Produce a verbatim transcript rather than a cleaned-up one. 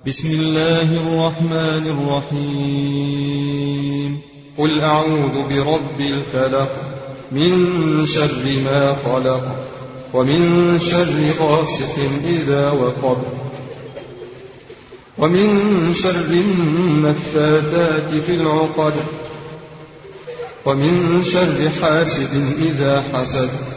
بسم الله الرحمن الرحيم. قل أعوذ برب الفلق من شر ما خلق ومن شر غاسق إذا وقب ومن شر النفاثات في العقد ومن شر حاسد إذا حسد